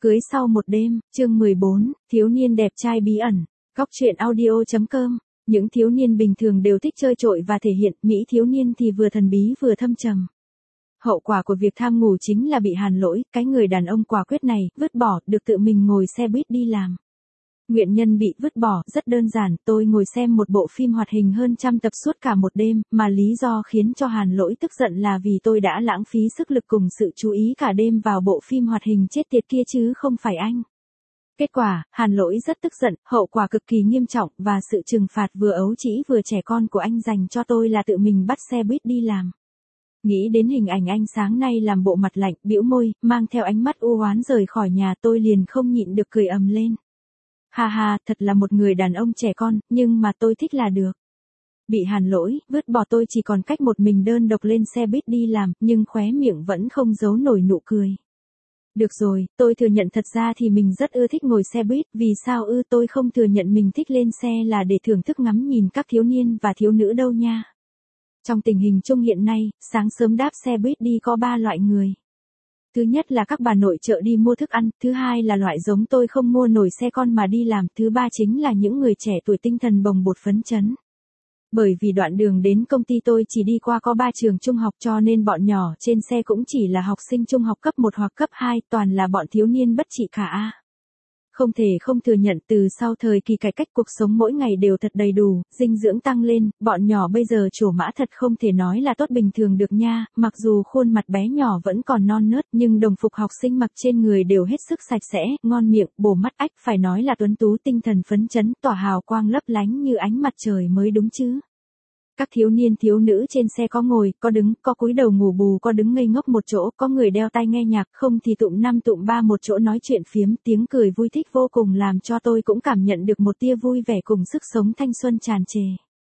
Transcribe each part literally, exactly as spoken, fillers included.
Cưới sau một đêm, chương mười bốn, thiếu niên đẹp trai bí ẩn. Góc truyện audio.com. Những thiếu niên bình thường đều thích chơi trội và thể hiện, Mỹ thiếu niên thì vừa thần bí vừa thâm trầm. Hậu quả của việc tham ngủ chính là bị Hàn Lỗi, cái người đàn ông quả quyết này, vứt bỏ, được tự mình ngồi xe buýt đi làm. Nguyên nhân bị vứt bỏ rất đơn giản, tôi ngồi xem một bộ phim hoạt hình hơn trăm tập suốt cả một đêm, mà lý do khiến cho Hàn Lỗi tức giận là vì tôi đã lãng phí sức lực cùng sự chú ý cả đêm vào bộ phim hoạt hình chết tiệt kia chứ không phải anh. Kết quả, Hàn Lỗi rất tức giận, hậu quả cực kỳ nghiêm trọng, và sự trừng phạt vừa ấu trĩ vừa trẻ con của anh dành cho tôi là tự mình bắt xe buýt đi làm. Nghĩ đến hình ảnh anh sáng nay làm bộ mặt lạnh, bĩu môi, mang theo ánh mắt u oán rời khỏi nhà, tôi liền không nhịn được cười ầm lên. Ha ha, thật là một người đàn ông trẻ con, nhưng mà tôi thích là được. Bị Hàn Lỗi vứt bỏ, tôi chỉ còn cách một mình đơn độc lên xe buýt đi làm, nhưng khóe miệng vẫn không giấu nổi nụ cười. Được rồi, tôi thừa nhận thật ra thì mình rất ưa thích ngồi xe buýt, vì sao ư? Tôi không thừa nhận mình thích lên xe là để thưởng thức ngắm nhìn các thiếu niên và thiếu nữ đâu nha. Trong tình hình chung hiện nay, sáng sớm đáp xe buýt đi có ba loại người. Thứ nhất là các bà nội trợ đi mua thức ăn, thứ hai là loại giống tôi không mua nổi xe con mà đi làm, thứ ba chính là những người trẻ tuổi tinh thần bồng bột phấn chấn. Bởi vì đoạn đường đến công ty tôi chỉ đi qua có ba trường trung học cho nên bọn nhỏ trên xe cũng chỉ là học sinh trung học cấp một hoặc cấp hai, toàn là bọn thiếu niên bất trị cả a. Không thể không thừa nhận từ sau thời kỳ cải cách cuộc sống mỗi ngày đều thật đầy đủ, dinh dưỡng tăng lên, bọn nhỏ bây giờ trổ mã thật không thể nói là tốt bình thường được nha, mặc dù khuôn mặt bé nhỏ vẫn còn non nớt nhưng đồng phục học sinh mặc trên người đều hết sức sạch sẽ, ngon miệng, bổ mắt ách, phải nói là tuấn tú tinh thần phấn chấn, tỏa hào quang lấp lánh như ánh mặt trời mới đúng chứ. Các thiếu niên thiếu nữ trên xe có ngồi, có đứng, có cúi đầu ngủ bù, có đứng ngây ngốc một chỗ, có người đeo tai nghe nhạc, không thì tụm năm tụm ba một chỗ nói chuyện phiếm, tiếng cười vui thích vô cùng làm cho tôi cũng cảm nhận được một tia vui vẻ cùng sức sống thanh xuân tràn trề.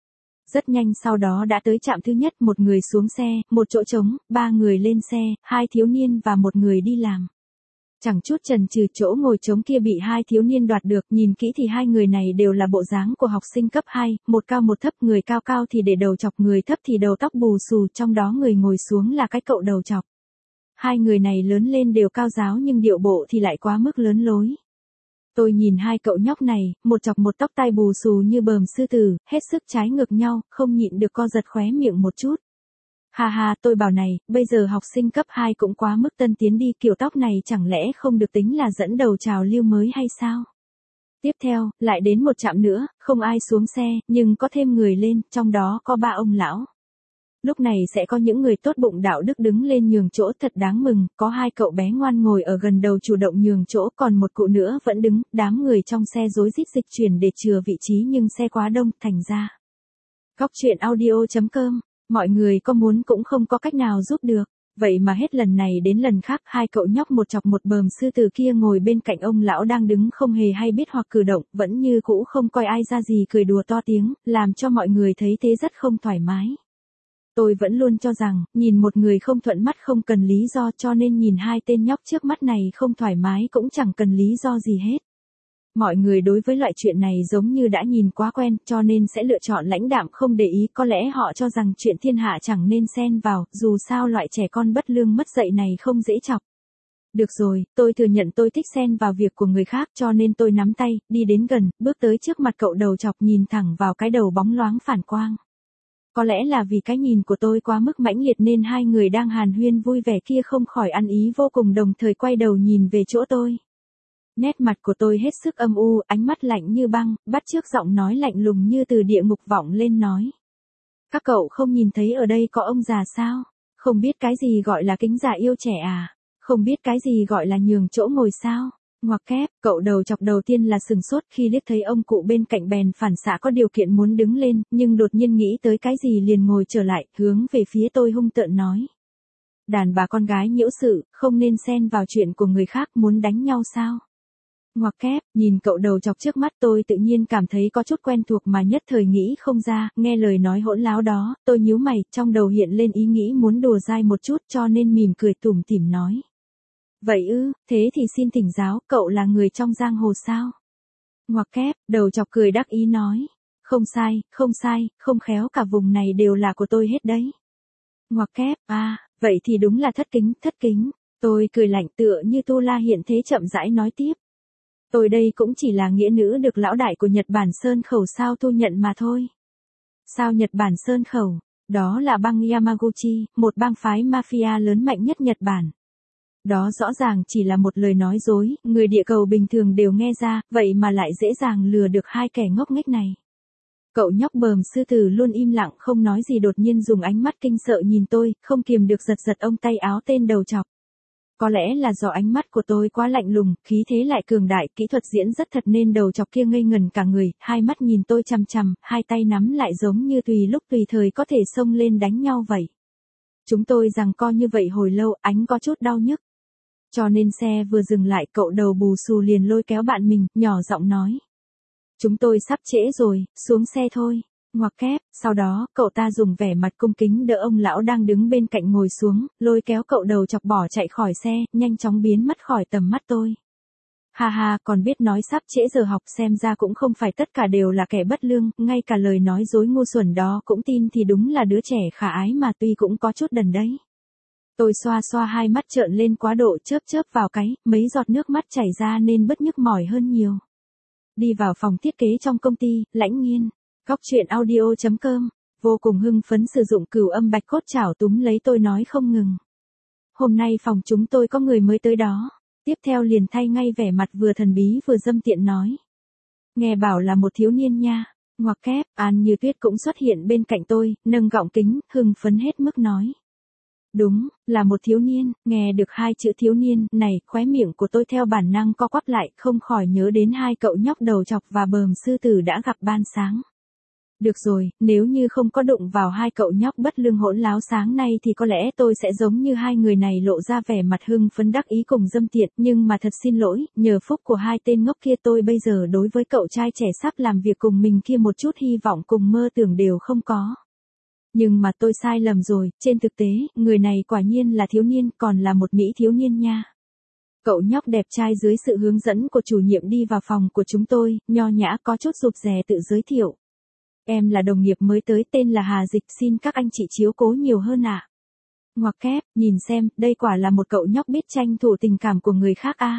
Rất nhanh sau đó đã tới trạm thứ nhất, một người xuống xe, một chỗ trống, ba người lên xe, hai thiếu niên và một người đi làm. Chẳng chút chần chừ, chỗ ngồi trống kia bị hai thiếu niên đoạt được, nhìn kỹ thì hai người này đều là bộ dáng của học sinh cấp hai, một cao một thấp, người cao cao thì để đầu chọc, người thấp thì đầu tóc bù xù, trong đó người ngồi xuống là cái cậu đầu chọc. Hai người này lớn lên đều cao ráo nhưng điệu bộ thì lại quá mức lớn lối. Tôi nhìn hai cậu nhóc này, một chọc một tóc tai bù xù như bờm sư tử, hết sức trái ngược nhau, không nhịn được co giật khóe miệng một chút. Ha ha, tôi bảo này, bây giờ học sinh cấp hai cũng quá mức tân tiến đi, kiểu tóc này chẳng lẽ không được tính là dẫn đầu trào lưu mới hay sao? Tiếp theo, lại đến một trạm nữa, không ai xuống xe, nhưng có thêm người lên, trong đó có ba ông lão. Lúc này sẽ có những người tốt bụng đạo đức đứng lên nhường chỗ, thật đáng mừng, có hai cậu bé ngoan ngồi ở gần đầu chủ động nhường chỗ, còn một cụ nữa vẫn đứng, đám người trong xe rối rít dịch chuyển để chừa vị trí nhưng xe quá đông, thành ra. Góc truyện audio.com. Mọi người có muốn cũng không có cách nào giúp được. Vậy mà hết lần này đến lần khác, hai cậu nhóc một chọc một bờm sư tử kia ngồi bên cạnh ông lão đang đứng không hề hay biết hoặc cử động, vẫn như cũ không coi ai ra gì, cười đùa to tiếng, làm cho mọi người thấy thế rất không thoải mái. Tôi vẫn luôn cho rằng, nhìn một người không thuận mắt không cần lý do, cho nên nhìn hai tên nhóc trước mắt này không thoải mái cũng chẳng cần lý do gì hết. Mọi người đối với loại chuyện này giống như đã nhìn quá quen, cho nên sẽ lựa chọn lãnh đạm không để ý, có lẽ họ cho rằng chuyện thiên hạ chẳng nên xen vào, dù sao loại trẻ con bất lương mất dạy này không dễ chọc. Được rồi, tôi thừa nhận tôi thích xen vào việc của người khác, cho nên tôi nắm tay, đi đến gần, bước tới trước mặt cậu đầu chọc, nhìn thẳng vào cái đầu bóng loáng phản quang. Có lẽ là vì cái nhìn của tôi quá mức mãnh liệt nên hai người đang hàn huyên vui vẻ kia không khỏi ăn ý vô cùng, đồng thời quay đầu nhìn về chỗ tôi. Nét mặt của tôi hết sức âm u, ánh mắt lạnh như băng, bắt chước giọng nói lạnh lùng như từ địa ngục vọng lên nói. Các cậu không nhìn thấy ở đây có ông già sao? Không biết cái gì gọi là kính già yêu trẻ à? Không biết cái gì gọi là nhường chỗ ngồi sao? Ngoặc kép, cậu đầu chọc đầu tiên là sừng sốt khi liếc thấy ông cụ bên cạnh bèn phản xạ có điều kiện muốn đứng lên, nhưng đột nhiên nghĩ tới cái gì liền ngồi trở lại, hướng về phía tôi hung tợn nói. Đàn bà con gái nhiễu sự, không nên xen vào chuyện của người khác, muốn đánh nhau sao? Ngoặc kép, nhìn cậu đầu chọc trước mắt tôi tự nhiên cảm thấy có chút quen thuộc mà nhất thời nghĩ không ra, nghe lời nói hỗn láo đó, tôi nhíu mày, trong đầu hiện lên ý nghĩ muốn đùa dai một chút cho nên mỉm cười tủm tỉm nói. Vậy ư, thế thì xin thỉnh giáo, cậu là người trong giang hồ sao? Ngoặc kép, đầu chọc cười đắc ý nói. Không sai, không sai, không khéo cả vùng này đều là của tôi hết đấy. Ngoặc kép, à, vậy thì đúng là thất kính, thất kính. Tôi cười lạnh tựa như Tu La hiện thế chậm rãi nói tiếp. Tôi đây cũng chỉ là nghĩa nữ được lão đại của Nhật Bản Sơn Khẩu sao thu nhận mà thôi. Sao Nhật Bản Sơn Khẩu? Đó là bang Yamaguchi, một bang phái mafia lớn mạnh nhất Nhật Bản. Đó rõ ràng chỉ là một lời nói dối, người địa cầu bình thường đều nghe ra, vậy mà lại dễ dàng lừa được hai kẻ ngốc nghếch này. Cậu nhóc bờm sư tử luôn im lặng không nói gì đột nhiên dùng ánh mắt kinh sợ nhìn tôi, không kiềm được giật giật ông tay áo tên đầu chọc. Có lẽ là do ánh mắt của tôi quá lạnh lùng, khí thế lại cường đại, kỹ thuật diễn rất thật nên đầu chọc kia ngây ngần cả người, hai mắt nhìn tôi chằm chằm, hai tay nắm lại giống như tùy lúc tùy thời có thể xông lên đánh nhau vậy. Chúng tôi giằng co như vậy hồi lâu, ánh có chút đau nhức. Cho nên xe vừa dừng lại cậu đầu bù xù liền lôi kéo bạn mình, nhỏ giọng nói. Chúng tôi sắp trễ rồi, xuống xe thôi. Ngoặc kép, sau đó, cậu ta dùng vẻ mặt cung kính đỡ ông lão đang đứng bên cạnh ngồi xuống, lôi kéo cậu đầu chọc bỏ chạy khỏi xe, nhanh chóng biến mất khỏi tầm mắt tôi. Ha ha, còn biết nói sắp trễ giờ học xem ra cũng không phải tất cả đều là kẻ bất lương, ngay cả lời nói dối ngu xuẩn đó cũng tin thì đúng là đứa trẻ khả ái mà tuy cũng có chút đần đấy. Tôi xoa xoa hai mắt trợn lên quá độ chớp chớp vào cái, mấy giọt nước mắt chảy ra nên bớt nhức mỏi hơn nhiều. Đi vào phòng thiết kế trong công ty, Lãnh Nghiên. Góc truyện audio chấm com, vô cùng hưng phấn sử dụng cửu âm bạch cốt chảo túm lấy tôi nói không ngừng. Hôm nay phòng chúng tôi có người mới tới đó. Tiếp theo liền thay ngay vẻ mặt vừa thần bí vừa dâm tiện nói. Nghe bảo là một thiếu niên nha. Ngoặc kép, An Như Tuyết cũng xuất hiện bên cạnh tôi, nâng gọng kính, hưng phấn hết mức nói. Đúng, là một thiếu niên, nghe được hai chữ thiếu niên này, khóe miệng của tôi theo bản năng co quắp lại, không khỏi nhớ đến hai cậu nhóc đầu chọc và bờm sư tử đã gặp ban sáng. Được rồi, nếu như không có đụng vào hai cậu nhóc bất lương hỗn láo sáng nay thì có lẽ tôi sẽ giống như hai người này lộ ra vẻ mặt hưng phấn đắc ý cùng dâm tiện, nhưng mà thật xin lỗi, nhờ phúc của hai tên ngốc kia tôi bây giờ đối với cậu trai trẻ sắp làm việc cùng mình kia một chút hy vọng cùng mơ tưởng đều không có. Nhưng mà tôi sai lầm rồi, trên thực tế, người này quả nhiên là thiếu niên, còn là một mỹ thiếu niên nha. Cậu nhóc đẹp trai dưới sự hướng dẫn của chủ nhiệm đi vào phòng của chúng tôi, nho nhã có chút rụt rè tự giới thiệu. Em là đồng nghiệp mới tới tên là Hà Dịch, xin các anh chị chiếu cố nhiều hơn ạ. À. Ngoặc kép, nhìn xem, đây quả là một cậu nhóc biết tranh thủ tình cảm của người khác a. À.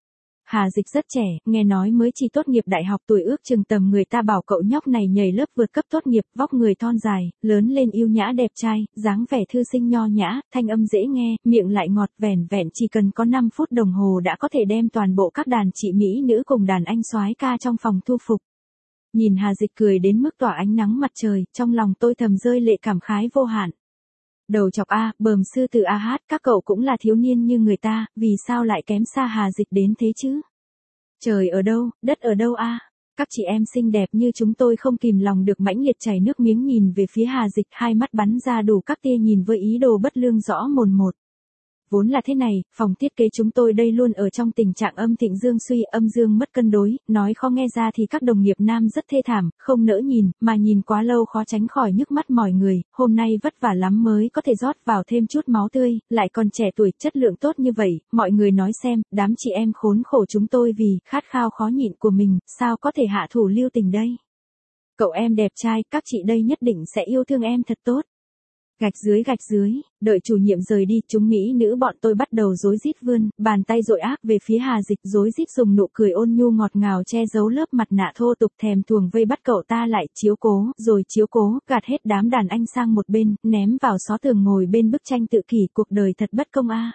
Hà Dịch rất trẻ, nghe nói mới chỉ tốt nghiệp đại học tuổi ước chừng tầm người ta bảo cậu nhóc này nhảy lớp vượt cấp tốt nghiệp, vóc người thon dài, lớn lên yêu nhã đẹp trai, dáng vẻ thư sinh nho nhã, thanh âm dễ nghe, miệng lại ngọt vẻn vẹn chỉ cần có năm phút đồng hồ đã có thể đem toàn bộ các đàn chị mỹ nữ cùng đàn anh soái ca trong phòng thu phục. Nhìn Hà Dịch cười đến mức tỏa ánh nắng mặt trời, trong lòng tôi thầm rơi lệ cảm khái vô hạn. Đầu chọc A, bờm sư tử A hát, các cậu cũng là thiếu niên như người ta, vì sao lại kém xa Hà Dịch đến thế chứ? Trời ở đâu, đất ở đâu a? Các chị em xinh đẹp như chúng tôi không kìm lòng được mãnh liệt chảy nước miếng nhìn về phía Hà Dịch, hai mắt bắn ra đủ các tia nhìn với ý đồ bất lương rõ mồn một. Vốn là thế này, phòng thiết kế chúng tôi đây luôn ở trong tình trạng âm thịnh dương suy, âm dương mất cân đối, nói khó nghe ra thì các đồng nghiệp nam rất thê thảm, không nỡ nhìn, mà nhìn quá lâu khó tránh khỏi nhức mắt mỏi người, hôm nay vất vả lắm mới có thể rót vào thêm chút máu tươi, lại còn trẻ tuổi, chất lượng tốt như vậy, mọi người nói xem, đám chị em khốn khổ chúng tôi vì khát khao khó nhịn của mình, sao có thể hạ thủ lưu tình đây? Cậu em đẹp trai, các chị đây nhất định sẽ yêu thương em thật tốt. Gạch dưới gạch dưới, đợi chủ nhiệm rời đi, chúng mỹ nữ bọn tôi bắt đầu rối rít vươn, bàn tay dội ác về phía Hà Dịch, rối rít dùng nụ cười ôn nhu ngọt ngào che giấu lớp mặt nạ thô tục thèm thuồng vây bắt cậu ta lại, chiếu cố, rồi chiếu cố, gạt hết đám đàn anh sang một bên, ném vào xó tường ngồi bên bức tranh tự kỷ, cuộc đời thật bất công a.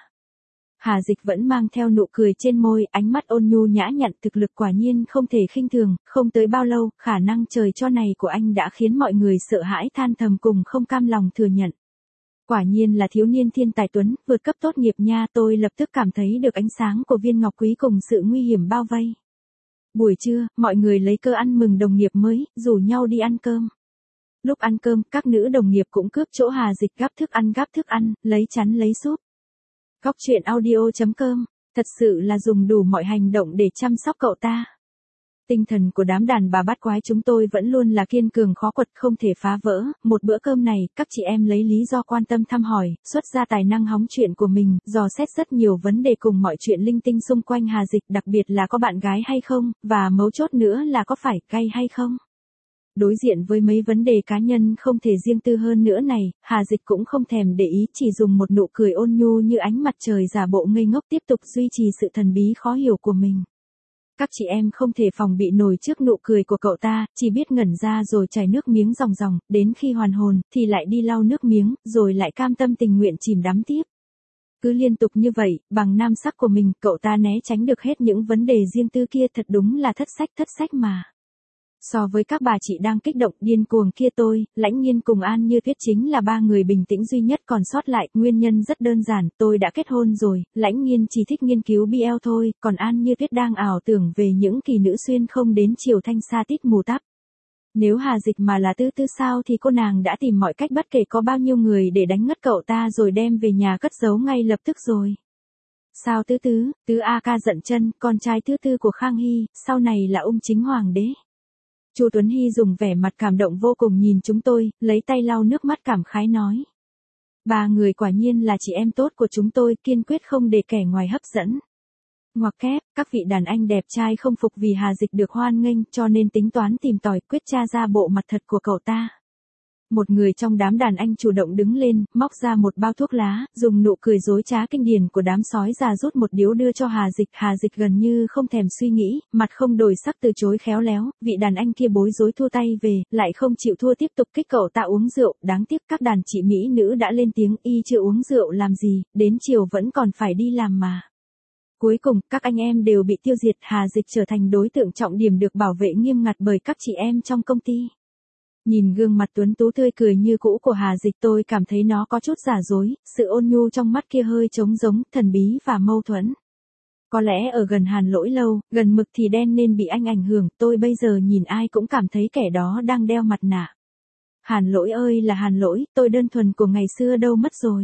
Hà Dịch vẫn mang theo nụ cười trên môi, ánh mắt ôn nhu nhã nhặn, thực lực quả nhiên không thể khinh thường, không tới bao lâu, khả năng trời cho này của anh đã khiến mọi người sợ hãi than thầm cùng không cam lòng thừa nhận. Quả nhiên là thiếu niên thiên tài tuấn, vượt cấp tốt nghiệp nha, tôi lập tức cảm thấy được ánh sáng của viên ngọc quý cùng sự nguy hiểm bao vây. Buổi trưa, mọi người lấy cơ ăn mừng đồng nghiệp mới, rủ nhau đi ăn cơm. Lúc ăn cơm, các nữ đồng nghiệp cũng cướp chỗ Hà Dịch gắp thức ăn gắp thức ăn, lấy chắn lấy súp. Góc truyện audio chấm com, thật sự là dùng đủ mọi hành động để chăm sóc cậu ta. Tinh thần của đám đàn bà bát quái chúng tôi vẫn luôn là kiên cường khó quật không thể phá vỡ, một bữa cơm này, các chị em lấy lý do quan tâm thăm hỏi, xuất ra tài năng hóng chuyện của mình, dò xét rất nhiều vấn đề cùng mọi chuyện linh tinh xung quanh Hà Dịch, đặc biệt là có bạn gái hay không, và mấu chốt nữa là có phải gay hay không. Đối diện với mấy vấn đề cá nhân không thể riêng tư hơn nữa này, Hà Dịch cũng không thèm để ý, chỉ dùng một nụ cười ôn nhu như ánh mặt trời giả bộ ngây ngốc tiếp tục duy trì sự thần bí khó hiểu của mình. Các chị em không thể phòng bị nổi trước nụ cười của cậu ta, chỉ biết ngẩn ra rồi chảy nước miếng ròng ròng, đến khi hoàn hồn, thì lại đi lau nước miếng, rồi lại cam tâm tình nguyện chìm đắm tiếp. Cứ liên tục như vậy, bằng nam sắc của mình, cậu ta né tránh được hết những vấn đề riêng tư kia, thật đúng là thất sách thất sách mà. So với các bà chị đang kích động điên cuồng kia, tôi, Lãnh Nhiên cùng An Như Tuyết chính là ba người bình tĩnh duy nhất còn sót lại. Nguyên nhân rất đơn giản, tôi đã kết hôn rồi, Lãnh Nhiên chỉ thích nghiên cứu bê lờ thôi, còn An Như Tuyết đang ảo tưởng về những kỳ nữ xuyên không đến chiều thanh sa tít mù tắp. Nếu Hà Dịch mà là Tứ Tứ sao thì cô nàng đã tìm mọi cách bất kể có bao nhiêu người để đánh ngất cậu ta rồi đem về nhà cất giấu ngay lập tức rồi. Sao Tứ Tứ, Tứ A Ca giận chân, con trai thứ tư của Khang Hy, sau này là ung chính hoàng đế. Chu Tuấn Hy dùng vẻ mặt cảm động vô cùng nhìn chúng tôi, lấy tay lau nước mắt cảm khái nói. Ba người quả nhiên là chị em tốt của chúng tôi, kiên quyết không để kẻ ngoài hấp dẫn. Ngoặc kép, các vị đàn anh đẹp trai không phục vì Hà Dịch được hoan nghênh cho nên tính toán tìm tòi quyết tra ra bộ mặt thật của cậu ta. Một người trong đám đàn anh chủ động đứng lên, móc ra một bao thuốc lá, dùng nụ cười dối trá kinh điển của đám sói già rút một điếu đưa cho Hà Dịch. Hà Dịch gần như không thèm suy nghĩ, mặt không đổi sắc từ chối khéo léo, vị đàn anh kia bối rối thua tay về, lại không chịu thua tiếp tục kích cậu ta uống rượu. Đáng tiếc các đàn chị mỹ nữ đã lên tiếng, y chưa uống rượu làm gì, đến chiều vẫn còn phải đi làm mà. Cuối cùng, các anh em đều bị tiêu diệt, Hà Dịch trở thành đối tượng trọng điểm được bảo vệ nghiêm ngặt bởi các chị em trong công ty. Nhìn gương mặt tuấn tú tươi cười như cũ của Hà Dịch, tôi cảm thấy nó có chút giả dối, sự ôn nhu trong mắt kia hơi trống rỗng, thần bí và mâu thuẫn. Có lẽ ở gần Hàn Lỗi lâu, gần mực thì đen nên bị anh ảnh hưởng, tôi bây giờ nhìn ai cũng cảm thấy kẻ đó đang đeo mặt nạ. Hàn Lỗi ơi là Hàn Lỗi, tôi đơn thuần của ngày xưa đâu mất rồi.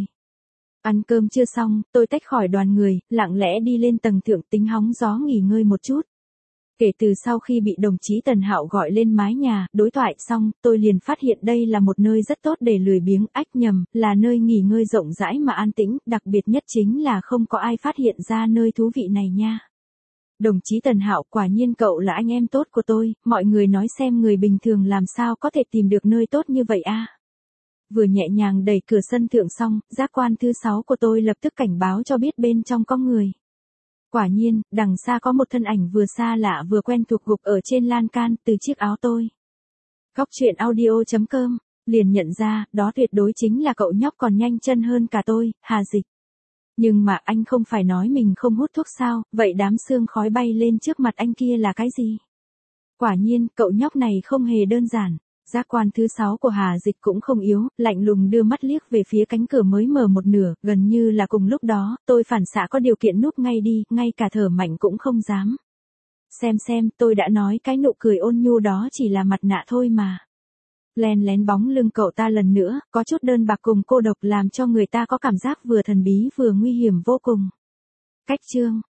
Ăn cơm chưa xong, tôi tách khỏi đoàn người, lặng lẽ đi lên tầng thượng tính hóng gió nghỉ ngơi một chút. Kể từ sau khi bị đồng chí Tần Hạo gọi lên mái nhà, đối thoại xong, tôi liền phát hiện đây là một nơi rất tốt để lười biếng, ách nhầm, là nơi nghỉ ngơi rộng rãi mà an tĩnh, đặc biệt nhất chính là không có ai phát hiện ra nơi thú vị này nha. Đồng chí Tần Hạo, quả nhiên cậu là anh em tốt của tôi, mọi người nói xem người bình thường làm sao có thể tìm được nơi tốt như vậy a. Vừa nhẹ nhàng đẩy cửa sân thượng xong, giác quan thứ sáu của tôi lập tức cảnh báo cho biết bên trong có người. Quả nhiên, đằng xa có một thân ảnh vừa xa lạ vừa quen thuộc gục ở trên lan can từ chiếc áo tôi. Góc truyện audio chấm com, liền nhận ra, đó tuyệt đối chính là cậu nhóc còn nhanh chân hơn cả tôi, Hà Dịch. Nhưng mà anh không phải nói mình không hút thuốc sao, vậy đám sương khói bay lên trước mặt anh kia là cái gì? Quả nhiên, cậu nhóc này không hề đơn giản. Giác quan thứ sáu của Hà Dịch cũng không yếu, lạnh lùng đưa mắt liếc về phía cánh cửa mới mở một nửa, gần như là cùng lúc đó, tôi phản xạ có điều kiện núp ngay đi, ngay cả thở mạnh cũng không dám. Xem xem, tôi đã nói cái nụ cười ôn nhu đó chỉ là mặt nạ thôi mà. Len lén bóng lưng cậu ta lần nữa, có chút đơn bạc cùng cô độc làm cho người ta có cảm giác vừa thần bí vừa nguy hiểm vô cùng. Cách chương